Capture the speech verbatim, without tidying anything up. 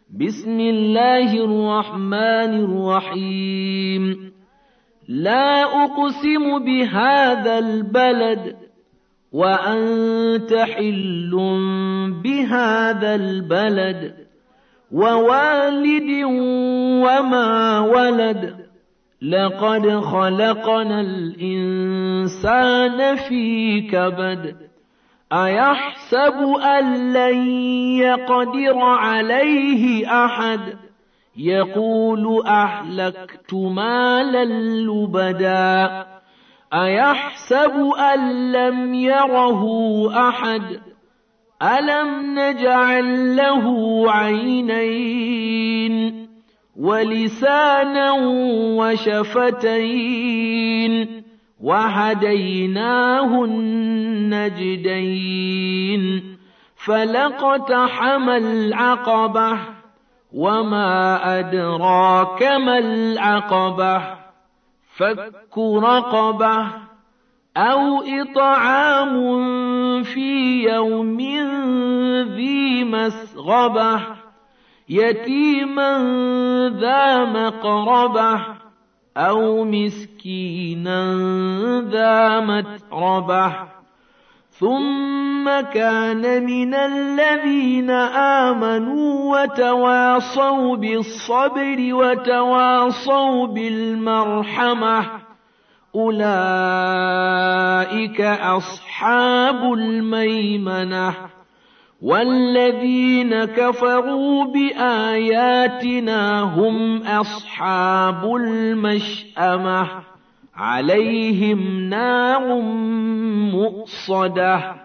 بسم الله الرحمن الرحيم لا أقسم بهذا البلد وأنت حل بهذا البلد ووالد وما ولد لقد خلقنا الإنسان في كبد أيحسب أن لن يقدر عليه أحد يقول أهلكت مالا لبدا أيحسب أن لم يره أحد ألم نجعل له عينين ولسانا وشفتين وهديناه النجدين فلاقتحم العقبة وما أدراك ما العقبة فك رقبة أو إطعام في يوم ذي مسغبة يتيما ذا مقربة أو مسكينا ذا متربة ثم كان من الذين آمنوا وتواصوا بالصبر وتواصوا بالمرحمة أولئك أصحاب الميمنة والذين كفروا بآياتنا هم أصحاب المشأمة عليهم نار مؤصدة